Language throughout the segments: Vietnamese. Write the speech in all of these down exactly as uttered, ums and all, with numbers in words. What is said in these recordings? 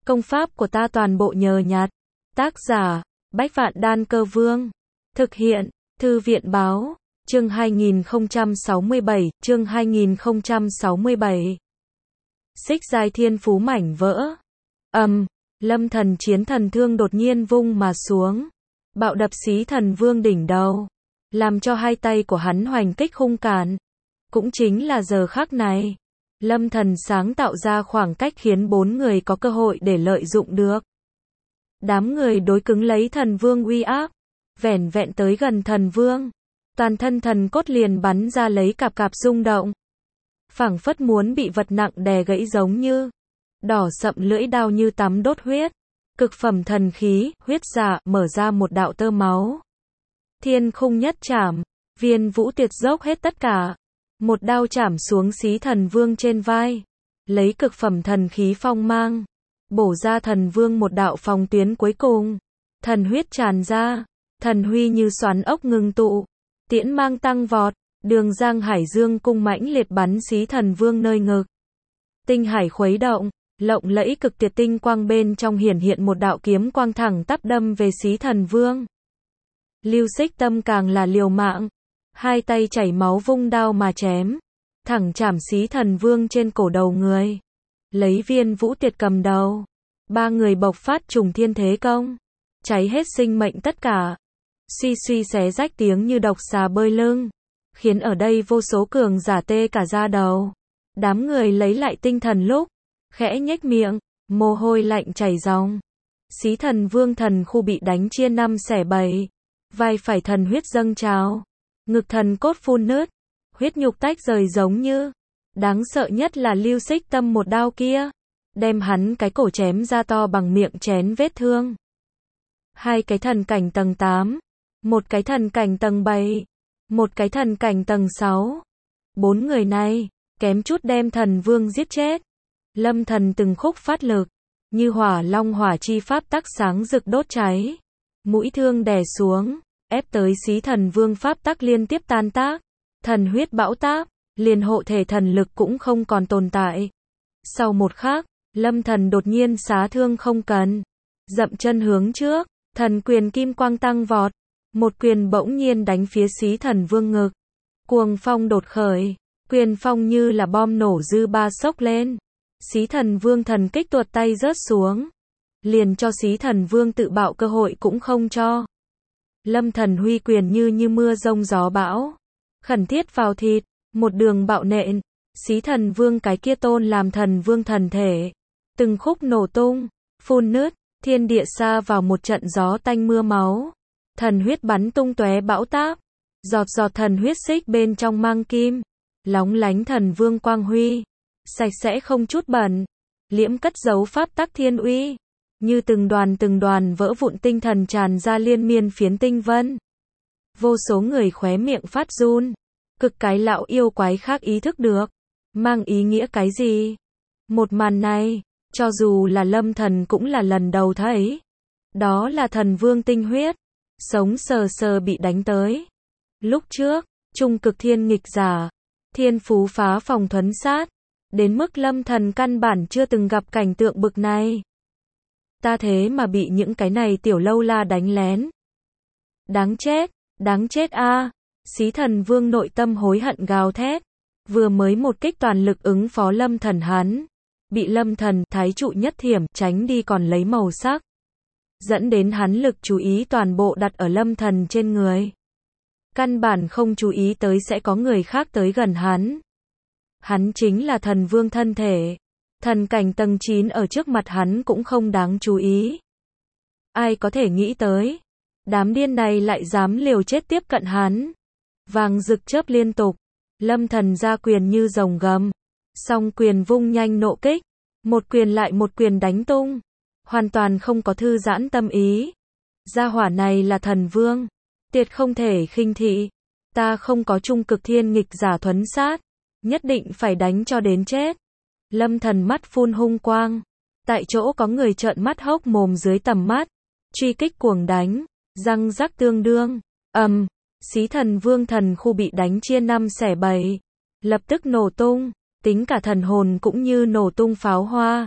Công pháp của ta toàn bộ nhờ nhặt. Tác giả, Bách Vạn Đan Cơ Vương. Thực hiện, Thư viện Báo. Chương hai nghìn không trăm sáu mươi bảy, chương hai nghìn không trăm sáu mươi bảy. Xích giai thiên phú mảnh vỡ. Ầm, um, Lâm Thần chiến thần thương đột nhiên vung mà xuống, bạo đập Xí Thần Vương đỉnh đầu, làm cho hai tay của hắn hoành kích khung cản. Cũng chính là giờ khắc này, Lâm Thần sáng tạo ra khoảng cách khiến bốn người có cơ hội để lợi dụng được. Đám người đối cứng lấy Thần Vương uy áp, vẻn vẹn tới gần Thần Vương, toàn thân thần cốt liền bắn ra lấy cạp cạp rung động, phảng phất muốn bị vật nặng đè gãy giống như. Đỏ sậm lưỡi đao như tắm đốt huyết, cực phẩm thần khí, huyết dạ, mở ra một đạo tơ máu. Thiên khung nhất chảm, Viên Vũ Tiệt dốc hết tất cả, một đao chảm xuống Xí Thần Vương trên vai, lấy cực phẩm thần khí phong mang, bổ ra Thần Vương một đạo phòng tuyến cuối cùng. Thần huyết tràn ra, thần huy như xoắn ốc ngưng tụ, tiễn mang tăng vọt, đường giang hải dương cung mãnh liệt bắn Xí Thần Vương nơi ngực. Tinh hải khuấy động, lộng lẫy cực tuyệt tinh quang bên trong hiển hiện một đạo kiếm quang thẳng tắp đâm về Xí Thần Vương. Lưu Xích Tâm càng là liều mạng, hai tay chảy máu vung đao mà chém, thẳng chảm Xí Thần Vương trên cổ đầu người. Lấy Viên Vũ Tiệt cầm đầu, ba người bộc phát trùng thiên thế công, cháy hết sinh mệnh tất cả. Suy suy xé rách tiếng như độc xà bơi lưng, khiến ở đây vô số cường giả tê cả da đầu. Đám người lấy lại tinh thần lúc khẽ nhếch miệng, mồ hôi lạnh chảy ròng. Xí Thần Vương thần khu bị đánh chia năm xẻ bảy, vai phải thần huyết dâng trào, ngực thần cốt phun nứt, huyết nhục tách rời giống như. Đáng sợ nhất là Lưu Xích Tâm một đao kia, đem hắn cái cổ chém ra to bằng miệng chén vết thương. Hai cái thần cảnh tầng tám, một cái thần cảnh tầng bảy, một cái thần cảnh tầng sáu. Bốn người này, kém chút đem Thần Vương giết chết. Lâm Thần từng khúc phát lực, như hỏa long hỏa chi pháp tắc sáng rực đốt cháy. Mũi thương đè xuống, ép tới Xí Thần Vương pháp tắc liên tiếp tan tác. Thần huyết bão táp, liền hộ thể thần lực cũng không còn tồn tại. Sau một khắc, Lâm Thần đột nhiên xá thương không cần, dậm chân hướng trước, thần quyền kim quang tăng vọt, một quyền bỗng nhiên đánh phía Xí Thần Vương ngực. Cuồng phong đột khởi, quyền phong như là bom nổ dư ba sốc lên. Xí Thần Vương thần kích tuột tay rớt xuống, liền cho Xí Thần Vương tự bạo cơ hội cũng không cho. Lâm Thần huy quyền như như mưa rông gió bão, khẩn thiết vào thịt, một đường bạo nện. Xí Thần Vương cái kia tôn làm Thần Vương thần thể, từng khúc nổ tung, phun nứt, thiên địa xa vào một trận gió tanh mưa máu. Thần huyết bắn tung tóe bão táp, giọt giọt thần huyết xích bên trong mang kim, lóng lánh Thần Vương quang huy, sạch sẽ không chút bẩn, liễm cất giấu pháp tắc thiên uy, như từng đoàn từng đoàn vỡ vụn tinh thần tràn ra liên miên phiến tinh vân. Vô số người khóe miệng phát run, cực cái lão yêu quái khác ý thức được, mang ý nghĩa cái gì. Một màn này, cho dù là Lâm Thần cũng là lần đầu thấy. Đó là Thần Vương tinh huyết, sống sờ sờ bị đánh tới. Lúc trước, trung cực thiên nghịch giả, thiên phú phá phòng thuấn sát, đến mức Lâm Thần căn bản chưa từng gặp cảnh tượng bực này. Ta thế mà bị những cái này tiểu lâu la đánh lén. Đáng chết, đáng chết a. À. Xí Thần Vương nội tâm hối hận gào thét, vừa mới một kích toàn lực ứng phó Lâm Thần hắn, bị Lâm Thần thái trụ nhất thiểm tránh đi còn lấy màu sắc, dẫn đến hắn lực chú ý toàn bộ đặt ở Lâm Thần trên người. Căn bản không chú ý tới sẽ có người khác tới gần hắn. Hắn chính là Thần Vương thân thể, thần cảnh tầng chín ở trước mặt hắn cũng không đáng chú ý. Ai có thể nghĩ tới, đám điên này lại dám liều chết tiếp cận hắn. Vàng rực chớp liên tục, Lâm Thần ra quyền như rồng gầm, song quyền vung nhanh nộ kích, một quyền lại một quyền đánh tung, hoàn toàn không có thư giãn tâm ý. Gia hỏa này là Thần Vương, tuyệt không thể khinh thị. Ta không có trung cực thiên nghịch giả thuấn sát, nhất định phải đánh cho đến chết. Lâm Thần mắt phun hung quang, tại chỗ có người trợn mắt hốc mồm dưới tầm mắt, truy kích cuồng đánh, răng rắc tương đương. Ầm, um, Xí Thần Vương thần khu bị đánh chia năm xẻ bảy, lập tức nổ tung, tính cả thần hồn cũng như nổ tung pháo hoa.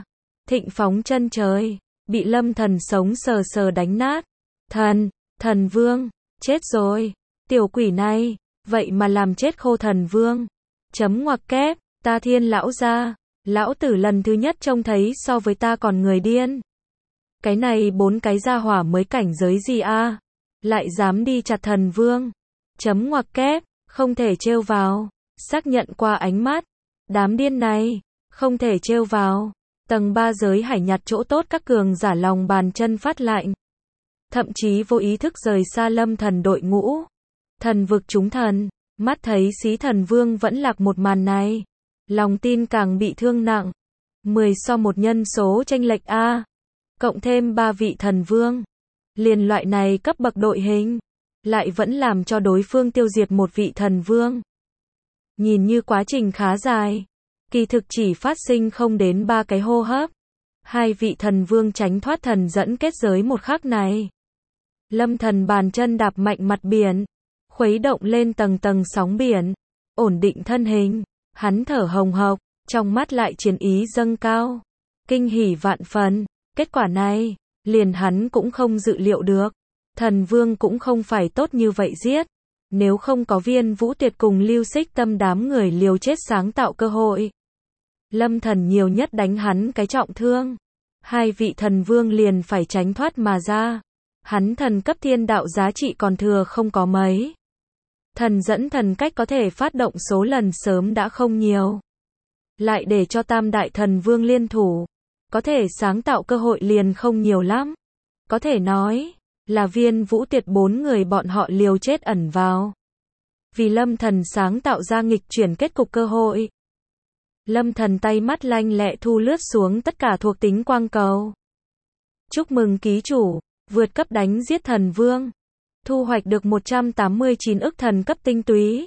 thịnh phóng chân trời, bị Lâm Thần sống sờ sờ đánh nát. Thần, thần vương, chết rồi, tiểu quỷ này, vậy mà làm chết khô thần vương. Chấm ngoặc kép, ta thiên lão gia, lão tử lần thứ nhất trông thấy so với ta còn người điên. Cái này bốn cái gia hỏa mới cảnh giới gì a? Lại dám đi chặt thần vương. Chấm ngoặc kép, không thể trêu vào. Xác nhận qua ánh mắt. Đám điên này, không thể trêu vào. Tầng ba giới hải nhặt chỗ tốt các cường giả lòng bàn chân phát lạnh. Thậm chí vô ý thức rời xa Lâm Thần đội ngũ. Thần vực chúng thần, mắt thấy xí thần vương vẫn lạc một màn này. Lòng tin càng bị thương nặng. mười so một nhân số chênh lệch A. Cộng thêm ba vị thần vương. Liền loại này cấp bậc đội hình. Lại vẫn làm cho đối phương tiêu diệt một vị thần vương. Nhìn như quá trình khá dài. Kỳ thực chỉ phát sinh không đến ba cái hô hấp. Hai vị thần vương tránh thoát thần dẫn kết giới một khắc này. Lâm Thần bàn chân đạp mạnh mặt biển. Khuấy động lên tầng tầng sóng biển. Ổn định thân hình. Hắn thở hồng hộc. Trong mắt lại chiến ý dâng cao. Kinh hỉ vạn phần. Kết quả này, liền hắn cũng không dự liệu được. Thần vương cũng không phải tốt như vậy giết. Nếu không có Viên Vũ Tiệt cùng Lưu Xích Tâm đám người liều chết sáng tạo cơ hội. Lâm Thần nhiều nhất đánh hắn cái trọng thương. Hai vị thần vương liền phải tránh thoát mà ra. Hắn thần cấp thiên đạo giá trị còn thừa không có mấy. Thần dẫn thần cách có thể phát động số lần sớm đã không nhiều. Lại để cho tam đại thần vương liên thủ. Có thể sáng tạo cơ hội liền không nhiều lắm. Có thể nói là Viên Vũ Tiệt bốn người bọn họ liều chết ẩn vào. Vì Lâm Thần sáng tạo ra nghịch chuyển kết cục cơ hội. Lâm Thần tay mắt lanh lẹ thu lướt xuống tất cả thuộc tính quang cầu. Chúc mừng ký chủ, vượt cấp đánh giết thần vương. Thu hoạch được một trăm tám mươi chín ức thần cấp tinh túy.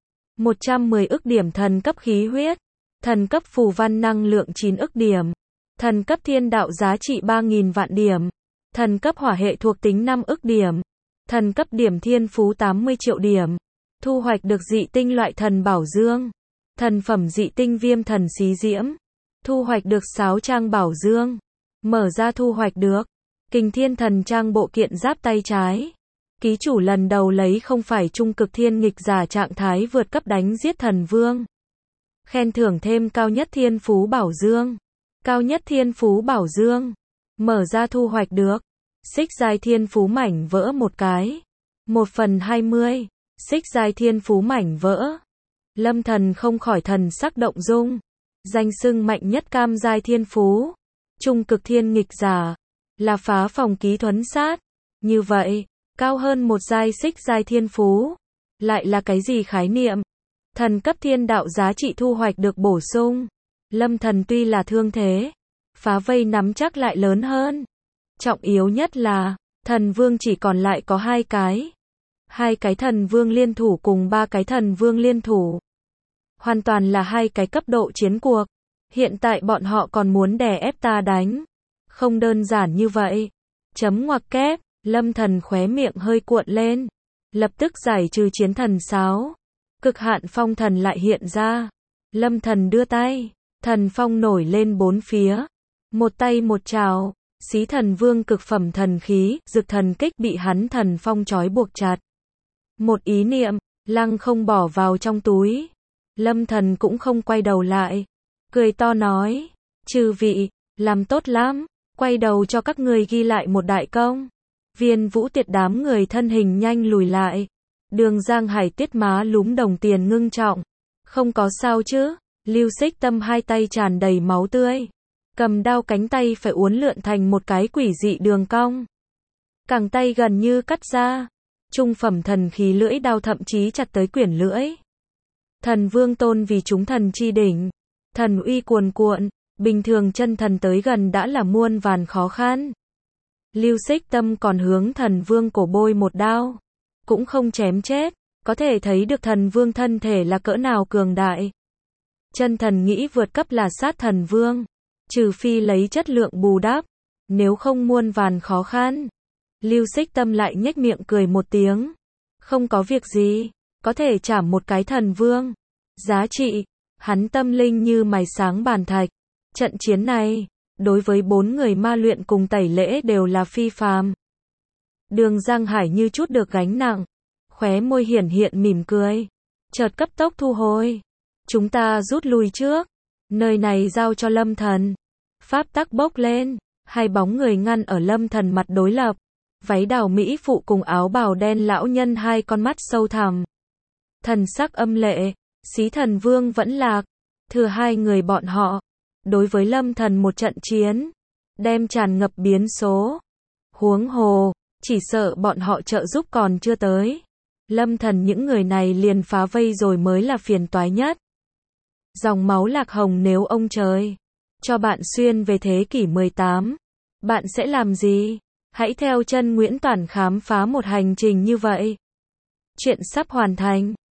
một trăm mười ức điểm thần cấp khí huyết. Thần cấp phù văn năng lượng chín ức điểm. Thần cấp thiên đạo giá trị ba nghìn vạn điểm. Thần cấp hỏa hệ thuộc tính năm ức điểm. Thần cấp điểm thiên phú tám mươi triệu điểm. Thu hoạch được dị tinh loại thần bảo dương. Thần phẩm dị tinh viêm thần xí diễm. Thu hoạch được sáo trang bảo dương. Mở ra thu hoạch được Kình Thiên Thần Trang bộ kiện giáp tay trái. Ký chủ lần đầu lấy không phải trung cực thiên nghịch giả trạng thái vượt cấp đánh giết thần vương. Khen thưởng thêm cao nhất thiên phú bảo dương. Cao nhất thiên phú bảo dương. Mở ra thu hoạch được xích giai thiên phú mảnh vỡ một cái. một phần hai mươi. Xích giai thiên phú mảnh vỡ. Lâm Thần không khỏi thần sắc động dung. Danh xưng mạnh nhất cam giai thiên phú. Trung cực thiên nghịch giả. Là phá phòng ký thuấn sát. Như vậy, cao hơn một giai xích giai thiên phú. Lại là cái gì khái niệm? Thần cấp thiên đạo giá trị thu hoạch được bổ sung. Lâm Thần tuy là thương thế. Phá vây nắm chắc lại lớn hơn. Trọng yếu nhất là, thần vương chỉ còn lại có hai cái. Hai cái thần vương liên thủ cùng ba cái thần vương liên thủ. Hoàn toàn là hai cái cấp độ chiến cuộc. Hiện tại bọn họ còn muốn đè ép ta đánh. Không đơn giản như vậy. Chấm ngoặc kép, Lâm Thần khóe miệng hơi cuộn lên. Lập tức giải trừ chiến thần sáo. Cực hạn phong thần lại hiện ra. Lâm Thần đưa tay. Thần phong nổi lên bốn phía. Một tay một trào. Xí thần vương cực phẩm thần khí, dực thần kích bị hắn thần phong trói buộc chặt. Một ý niệm, lăng không bỏ vào trong túi. Lâm Thần cũng không quay đầu lại. Cười to nói, chư vị, làm tốt lắm, quay đầu cho các người ghi lại một đại công. Viên Vũ Tiệt đám người thân hình nhanh lùi lại. Đường Giang Hải tiết má lúm đồng tiền ngưng trọng. Không có sao chứ? Lưu Xích Tâm hai tay tràn đầy máu tươi. Cầm đao cánh tay phải uốn lượn thành một cái quỷ dị đường cong. Cẳng tay gần như cắt ra. Trung phẩm thần khí lưỡi đao thậm chí chặt tới quyển lưỡi. Thần vương tôn vì chúng thần chi đỉnh. Thần uy cuồn cuộn. Bình thường chân thần tới gần đã là muôn vàn khó khăn. Lưu Xích Tâm còn hướng thần vương cổ bôi một đao. Cũng không chém chết. Có thể thấy được thần vương thân thể là cỡ nào cường đại. Chân thần nghĩ vượt cấp là sát thần vương. Trừ phi lấy chất lượng bù đắp. Nếu không muôn vàn khó khăn. Lưu Xích Tâm lại nhếch miệng cười một tiếng. Không có việc gì. Có thể chảm một cái thần vương. Giá trị. Hắn tâm linh như mày sáng bàn thạch. Trận chiến này. đối với bốn người ma luyện cùng tẩy lễ đều là phi phàm. Đường Giang Hải như chút được gánh nặng, khóe môi hiển hiện mỉm cười, chợt cấp tốc thu hồi. Chúng ta rút lui trước, nơi này giao cho Lâm Thần. Pháp tắc bốc lên, hai bóng người ngăn ở Lâm Thần mặt đối lập. Váy đào mỹ phụ cùng áo bào đen lão nhân hai con mắt sâu thẳm. Thần sắc âm lệ, Xí Thần Vương vẫn lạc, thừa hai người bọn họ. Đối với Lâm Thần một trận chiến, đem tràn ngập biến số. Huống hồ, chỉ sợ bọn họ trợ giúp còn chưa tới. Lâm Thần những người này liền phá vây rồi mới là phiền toái nhất. Dòng máu Lạc Hồng nếu ông trời cho bạn xuyên về thế kỷ mười tám, bạn sẽ làm gì? Hãy theo chân Nguyễn Toản khám phá một hành trình như vậy. Chuyện sắp hoàn thành.